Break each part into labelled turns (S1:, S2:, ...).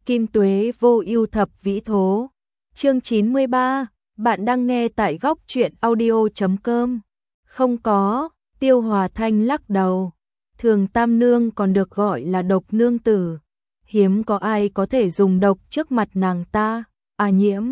S1: Kim Tuế vô ưu thập vĩ thố. Chương 93, bạn đang nghe tại góc truyện audio.com. Không có, Tiêu Hòa Thanh lắc đầu. Thường Tam Nương còn được gọi là độc nương tử. Hiếm có ai có thể dùng độc trước mặt nàng ta, Nhiễm.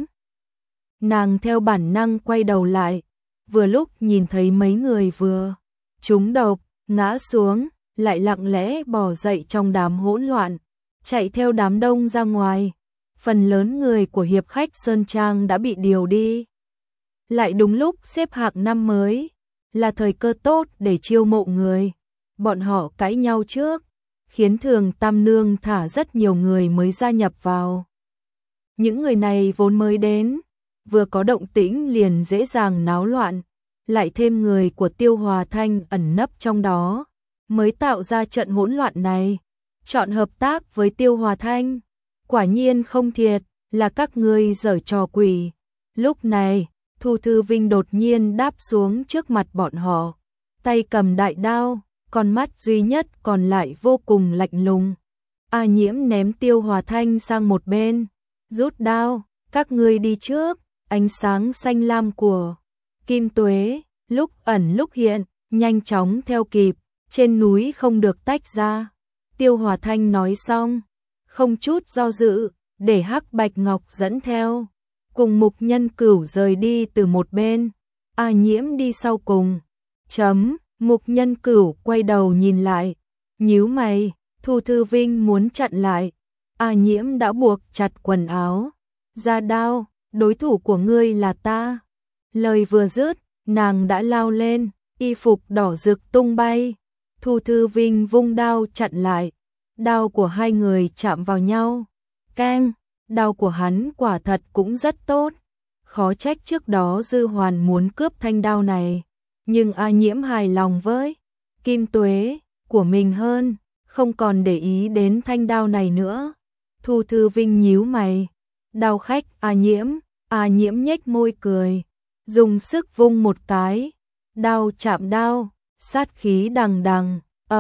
S1: Nàng theo bản năng quay đầu lại, vừa lúc nhìn thấy mấy người vừa trúng độc, ngã xuống, lại lặng lẽ bò dậy trong đám hỗn loạn, chạy theo đám đông ra ngoài. Phần lớn người của hiệp khách Sơn Trang đã bị điều đi. Lại đúng lúc xếp hạng năm mới, là thời cơ tốt để chiêu mộ người. Bọn họ cãi nhau trước, khiến Thường Tam Nương thả rất nhiều người mới gia nhập vào. Những người này vốn mới đến, vừa có động tĩnh liền dễ dàng náo loạn, lại thêm người của Tiêu Hòa Thanh ẩn nấp trong đó, mới tạo ra trận hỗn loạn này. Chọn hợp tác với Tiêu Hòa Thanh, quả nhiên không thiệt, là các ngươi giở trò quỷ. Lúc này, Thu Thư Vinh đột nhiên đáp xuống trước mặt bọn họ, tay cầm đại đao, con mắt duy nhất còn lại vô cùng lạnh lùng. Nhiễm ném Tiêu Hòa Thanh sang một bên, rút đao, các ngươi đi trước. Ánh sáng xanh lam của Kim Tuế, lúc ẩn lúc hiện, nhanh chóng theo kịp, trên núi không được tách ra. Tiêu Hòa Thanh nói xong, không chút do dự, để Hắc Bạch Ngọc dẫn theo, cùng Mục Nhân Cửu rời đi từ một bên, Nhiễm đi sau cùng. Mục Nhân Cửu quay đầu nhìn lại, nhíu mày, Thu Thư Vinh muốn chặn lại, Nhiễm đã buộc chặt quần áo, ra đao, đối thủ của ngươi là ta. Lời vừa dứt, nàng đã lao lên, y phục đỏ rực tung bay. Thu Thư Vinh vung đao chặn lại, đao của hai người chạm vào nhau. Keng, đao của hắn quả thật cũng rất tốt. Khó trách trước đó Dư Hoàn muốn cướp thanh đao này, nhưng Nhiễm hài lòng với Kim Tuế của mình hơn, không còn để ý đến thanh đao này nữa. Thu Thư Vinh nhíu mày, đao khách Nhiễm nhếch môi cười, dùng sức vung một cái, đao chạm đao, sát khí đằng đằng,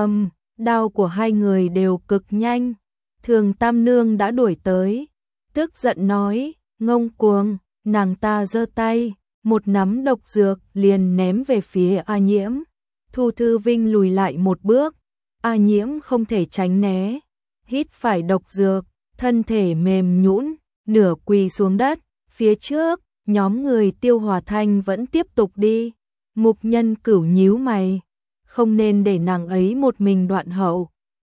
S1: đao của hai người đều cực nhanh. Thường Tam Nương đã đuổi tới, tức giận nói, ngông cuồng, nàng ta giơ tay, một nắm độc dược liền ném về phía Nhiễm. Thu Thư Vinh lùi lại một bước, Nhiễm không thể tránh né, hít phải độc dược, thân thể mềm nhũn, nửa quỳ xuống đất. Phía trước, nhóm người Tiêu Hòa Thanh vẫn tiếp tục đi. Mục Nhân Cửu nhíu mày, không nên để nàng ấy một mình đoạn hậu.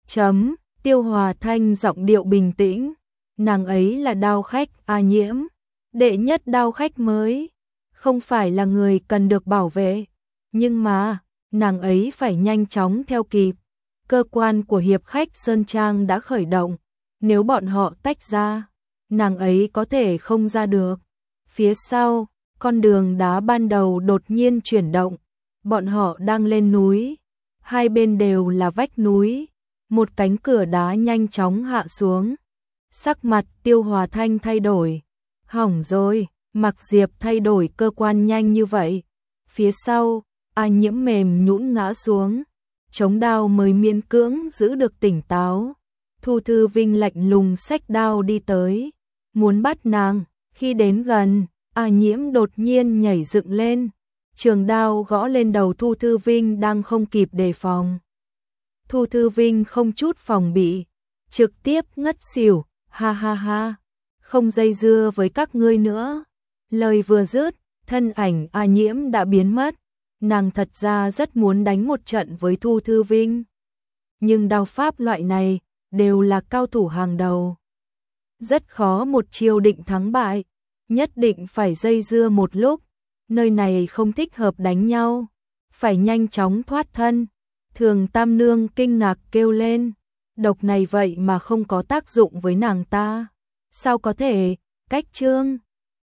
S1: Tiêu Hòa Thanh giọng điệu bình tĩnh, nàng ấy là đao khách Nhiễm, đệ nhất đao khách mới, không phải là người cần được bảo vệ, nhưng mà nàng ấy phải nhanh chóng theo kịp. Cơ quan của hiệp khách Sơn Trang đã khởi động, nếu bọn họ tách ra, nàng ấy có thể không ra được. Phía sau, con đường đá ban đầu đột nhiên chuyển động, bọn họ đang lên núi, hai bên đều là vách núi, một cánh cửa đá nhanh chóng hạ xuống. Sắc mặt Tiêu Hòa Thanh thay đổi, hỏng rồi, Mặc Diệp thay đổi cơ quan nhanh như vậy. Phía sau, Nhiễm mềm nhũn ngã xuống, chống đao mới miễn cưỡng giữ được tỉnh táo. Thu Thư Vinh lạnh lùng xách đao đi tới, muốn bắt nàng. Khi đến gần, Nhiễm đột nhiên nhảy dựng lên, trường đao gõ lên đầu Thu Thư Vinh đang không kịp đề phòng. Thu Thư Vinh không chút phòng bị, trực tiếp ngất xỉu, ha ha ha, không dây dưa với các ngươi nữa. Lời vừa dứt, thân ảnh Nhiễm đã biến mất, nàng thật ra rất muốn đánh một trận với Thu Thư Vinh. Nhưng đao pháp loại này, đều là cao thủ hàng đầu. Rất khó một chiêu định thắng bại, nhất định phải dây dưa một lúc, nơi này không thích hợp đánh nhau, phải nhanh chóng thoát thân. Thường Tam Nương kinh ngạc kêu lên, độc này vậy mà không có tác dụng với nàng ta, sao có thể? Cách chương